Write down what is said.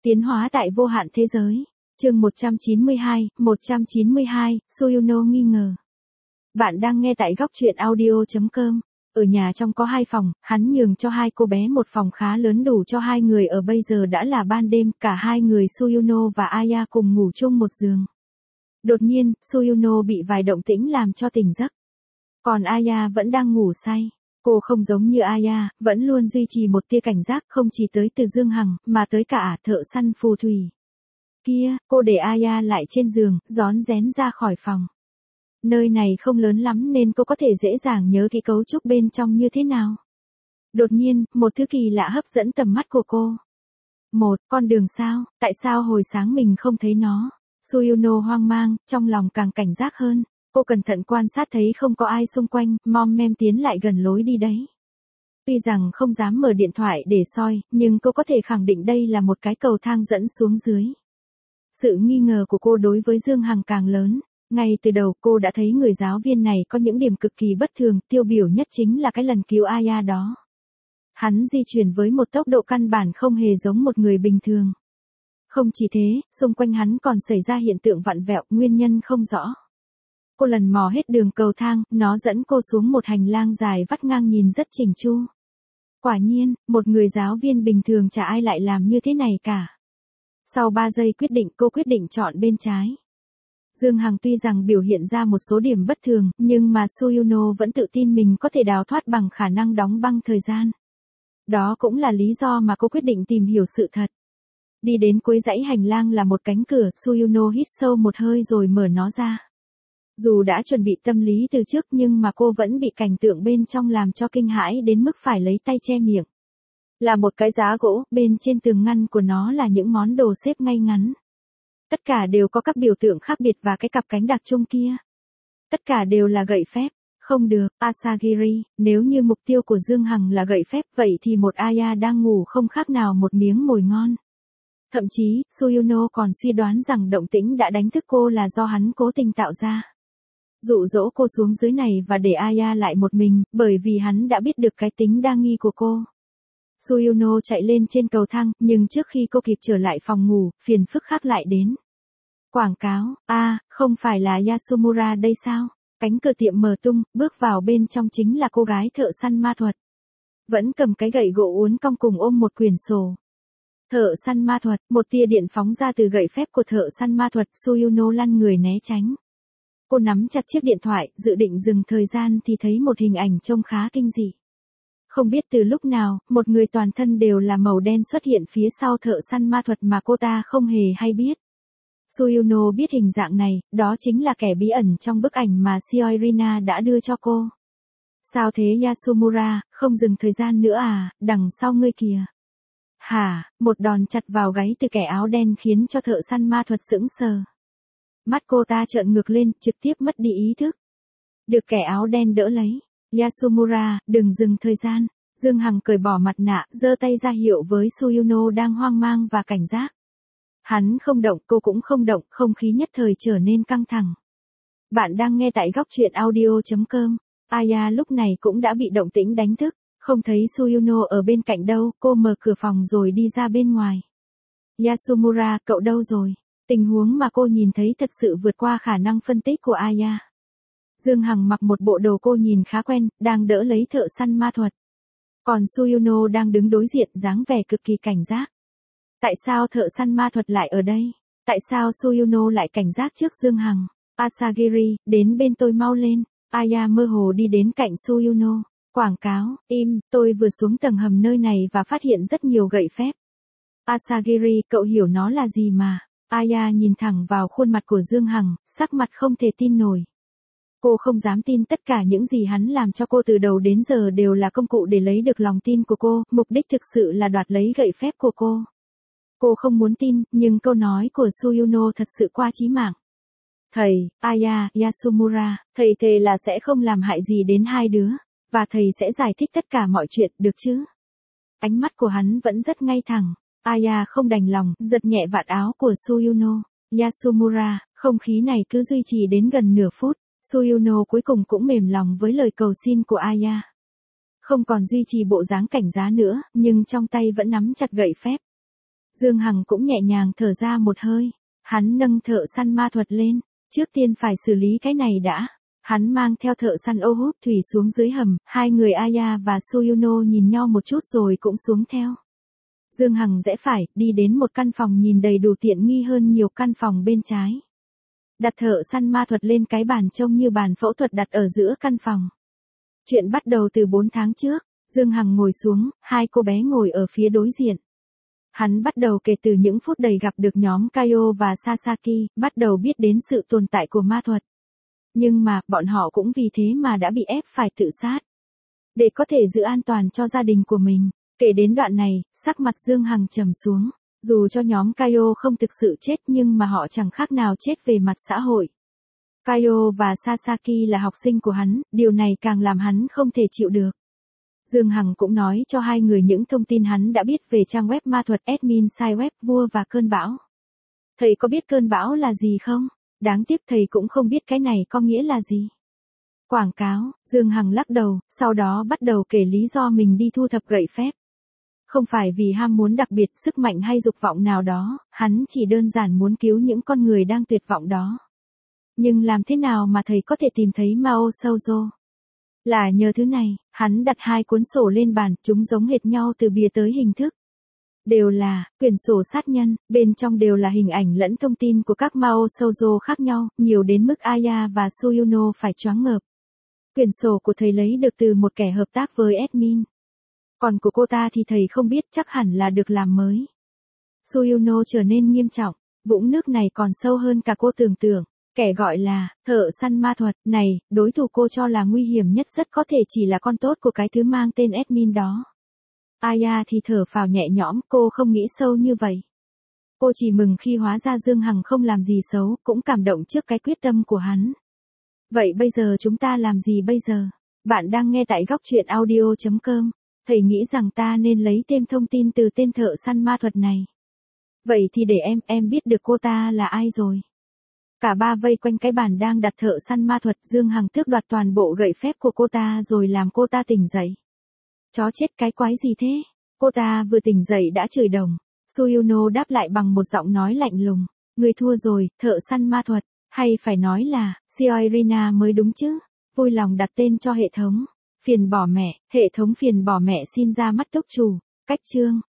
Tiến hóa tại vô hạn thế giới. Chương 192, Suyuno nghi ngờ. Bạn đang nghe tại góc truyện audio.com. Ở nhà trong có 2 phòng, hắn nhường cho 2 cô bé một phòng khá lớn đủ cho 2 người ở. Bây giờ đã là ban đêm, cả 2 người Suyuno và Aya cùng ngủ chung một giường. Đột nhiên, Suyuno bị vài động tĩnh làm cho tỉnh giấc. Còn Aya vẫn đang ngủ say. Cô không giống như Aya, vẫn luôn duy trì một tia cảnh giác, không chỉ tới từ Dương Hằng, mà tới cả thợ săn phù thủy. Kia, cô để Aya lại trên giường, rón rén ra khỏi phòng. Nơi này không lớn lắm nên cô có thể dễ dàng nhớ cái cấu trúc bên trong như thế nào. Đột nhiên, một thứ kỳ lạ hấp dẫn tầm mắt của cô. Con đường sao, tại sao hồi sáng mình không thấy nó? Suyuno hoang mang, trong lòng càng cảnh giác hơn. Cô cẩn thận quan sát thấy không có ai xung quanh, mom mem tiến lại gần lối đi đấy. Tuy rằng không dám mở điện thoại để soi, nhưng cô có thể khẳng định đây là một cái cầu thang dẫn xuống dưới. Sự nghi ngờ của cô đối với Dương Hằng càng lớn. Ngay từ đầu cô đã thấy người giáo viên này có những điểm cực kỳ bất thường, tiêu biểu nhất chính là cái lần cứu Aya đó. Hắn di chuyển với một tốc độ căn bản không hề giống một người bình thường. Không chỉ thế, xung quanh hắn còn xảy ra hiện tượng vặn vẹo, nguyên nhân không rõ. Cô lần mò hết đường cầu thang, nó dẫn cô xuống một hành lang dài vắt ngang nhìn rất chỉnh chu. Quả nhiên, một người giáo viên bình thường chả ai lại làm như thế này cả. Sau 3 giây cô quyết định chọn bên trái. Dương Hằng tuy rằng biểu hiện ra một số điểm bất thường, nhưng mà Suyuno vẫn tự tin mình có thể đào thoát bằng khả năng đóng băng thời gian. Đó cũng là lý do mà cô quyết định tìm hiểu sự thật. Đi đến cuối dãy hành lang là một cánh cửa, Suyuno hít sâu một hơi rồi mở nó ra. Dù đã chuẩn bị tâm lý từ trước nhưng mà cô vẫn bị cảnh tượng bên trong làm cho kinh hãi đến mức phải lấy tay che miệng. Là một cái giá gỗ, bên trên tường ngăn của nó là những món đồ xếp ngay ngắn. Tất cả đều có các biểu tượng khác biệt và cái cặp cánh đặc trưng kia. Tất cả đều là gậy phép. Không được, Asagiri, nếu như mục tiêu của Dương Hằng là gậy phép vậy thì một Aya đang ngủ không khác nào một miếng mồi ngon. Thậm chí, Suyuno còn suy đoán rằng động tĩnh đã đánh thức cô là do hắn cố tình tạo ra. Dụ dỗ cô xuống dưới này và để Aya lại một mình, bởi vì hắn đã biết được cái tính đa nghi của cô. Suyuno chạy lên trên cầu thang, nhưng trước khi cô kịp trở lại phòng ngủ, phiền phức khác lại đến. Quảng cáo, không phải là Yasumura đây sao? Cánh cửa tiệm mở tung, bước vào bên trong chính là cô gái thợ săn ma thuật. Vẫn cầm cái gậy gỗ uốn cong cùng ôm một quyển sổ. Thợ săn ma thuật, một tia điện phóng ra từ gậy phép của thợ săn ma thuật, Suyuno lăn người né tránh. Cô nắm chặt chiếc điện thoại, dự định dừng thời gian thì thấy một hình ảnh trông khá kinh dị. Không biết từ lúc nào, một người toàn thân đều là màu đen xuất hiện phía sau thợ săn ma thuật mà cô ta không hề hay biết. Suyuno biết hình dạng này, đó chính là kẻ bí ẩn trong bức ảnh mà Sioirina đã đưa cho cô. Sao thế Yasumura, không dừng thời gian nữa à, đằng sau ngươi kìa. Hả, một đòn chặt vào gáy từ kẻ áo đen khiến cho thợ săn ma thuật sững sờ. Mắt cô ta trợn ngược lên, trực tiếp mất đi ý thức. Được kẻ áo đen đỡ lấy. Yasumura, đừng dừng thời gian. Dương Hằng cởi bỏ mặt nạ, giơ tay ra hiệu với Suyuno đang hoang mang và cảnh giác. Hắn không động, cô cũng không động, không khí nhất thời trở nên căng thẳng. Bạn đang nghe tại góc truyện audio.com. Aya lúc này cũng đã bị động tĩnh đánh thức, không thấy Suyuno ở bên cạnh đâu, cô mở cửa phòng rồi đi ra bên ngoài. Yasumura, cậu đâu rồi? Tình huống mà cô nhìn thấy thật sự vượt qua khả năng phân tích của Aya. Dương Hằng mặc một bộ đồ cô nhìn khá quen, đang đỡ lấy thợ săn ma thuật. Còn Suyuno đang đứng đối diện, dáng vẻ cực kỳ cảnh giác. Tại sao thợ săn ma thuật lại ở đây? Tại sao Suyuno lại cảnh giác trước Dương Hằng? Asagiri, đến bên tôi mau lên. Aya mơ hồ đi đến cạnh Suyuno. Quảng cáo, tôi vừa xuống tầng hầm nơi này và phát hiện rất nhiều gậy phép. Asagiri, cậu hiểu nó là gì mà? Aya nhìn thẳng vào khuôn mặt của Dương Hằng, sắc mặt không thể tin nổi. Cô không dám tin tất cả những gì hắn làm cho cô từ đầu đến giờ đều là công cụ để lấy được lòng tin của cô, mục đích thực sự là đoạt lấy gậy phép của cô. Cô không muốn tin, nhưng câu nói của Suyuno thật sự quá chí mạng. Thầy, Aya, Yasumura, thầy thề là sẽ không làm hại gì đến hai đứa, và thầy sẽ giải thích tất cả mọi chuyện, được chứ? Ánh mắt của hắn vẫn rất ngay thẳng. Aya không đành lòng, giật nhẹ vạt áo của Suyuno. Yasumura, không khí này cứ duy trì đến gần nửa phút. Suyuno cuối cùng cũng mềm lòng với lời cầu xin của Aya. Không còn duy trì bộ dáng cảnh giá nữa, nhưng trong tay vẫn nắm chặt gậy phép. Dương Hằng cũng nhẹ nhàng thở ra một hơi. Hắn nâng thợ săn ma thuật lên. Trước tiên phải xử lý cái này đã. Hắn mang theo thợ săn ô hút thủy xuống dưới hầm. Hai người Aya và Suyuno nhìn nhau một chút rồi cũng xuống theo. Dương Hằng rẽ phải, đi đến một căn phòng nhìn đầy đủ tiện nghi hơn nhiều căn phòng bên trái. Đặt thợ săn ma thuật lên cái bàn trông như bàn phẫu thuật đặt ở giữa căn phòng. Chuyện bắt đầu từ 4 tháng trước. Dương Hằng ngồi xuống, hai cô bé ngồi ở phía đối diện. Hắn bắt đầu kể từ những phút đầy gặp được nhóm Kaio và Sasaki, bắt đầu biết đến sự tồn tại của ma thuật. Nhưng mà, bọn họ cũng vì thế mà đã bị ép phải tự sát. Để có thể giữ an toàn cho gia đình của mình. Kể đến đoạn này, sắc mặt Dương Hằng trầm xuống. Dù cho nhóm Kaio không thực sự chết nhưng mà họ chẳng khác nào chết về mặt xã hội. Kaio và Sasaki là học sinh của hắn, điều này càng làm hắn không thể chịu được. Dương Hằng cũng nói cho hai người những thông tin hắn đã biết về trang web ma thuật admin site web vua và cơn bão. Thầy có biết cơn bão là gì không? Đáng tiếc thầy cũng không biết cái này có nghĩa là gì. Quảng cáo, Dương Hằng lắc đầu, sau đó bắt đầu kể lý do mình đi thu thập gậy phép. Không phải vì ham muốn đặc biệt, sức mạnh hay dục vọng nào đó, hắn chỉ đơn giản muốn cứu những con người đang tuyệt vọng đó. Nhưng làm thế nào mà thầy có thể tìm thấy Mao Shoujo? Là nhờ thứ này, hắn đặt hai cuốn sổ lên bàn, chúng giống hệt nhau từ bìa tới hình thức. Đều là quyển sổ sát nhân, bên trong đều là hình ảnh lẫn thông tin của các Mao Shoujo khác nhau, nhiều đến mức Aya và Suyuno phải choáng ngợp. Quyển sổ của thầy lấy được từ một kẻ hợp tác với admin. Còn của cô ta thì thầy không biết, chắc hẳn là được làm mới. Suyuno trở nên nghiêm trọng, vũng nước này còn sâu hơn cả cô tưởng tượng. Kẻ gọi là thợ săn ma thuật này, đối thủ cô cho là nguy hiểm nhất rất có thể chỉ là con tốt của cái thứ mang tên admin đó. Aya thì thở phào nhẹ nhõm, cô không nghĩ sâu như vậy. Cô chỉ mừng khi hóa ra Dương Hằng không làm gì xấu, cũng cảm động trước cái quyết tâm của hắn. Vậy bây giờ chúng ta làm gì bây giờ? Bạn đang nghe tại góc truyện audio.com. Thầy nghĩ rằng ta nên lấy thêm thông tin từ tên thợ săn ma thuật này. Vậy thì để em biết được cô ta là ai rồi. Cả ba vây quanh cái bàn đang đặt thợ săn ma thuật, Dương Hằng tước đoạt toàn bộ gậy phép của cô ta rồi làm cô ta tỉnh dậy. Chó chết, cái quái gì thế? Cô ta vừa tỉnh dậy đã chửi đồng. Suyuno đáp lại bằng một giọng nói lạnh lùng. Người thua rồi, thợ săn ma thuật. Hay phải nói là, Sioirina mới đúng chứ. Vui lòng đặt tên cho hệ thống. Phiền bỏ mẹ, hệ thống phiền bỏ mẹ xin ra mắt túc chủ. Cách chương.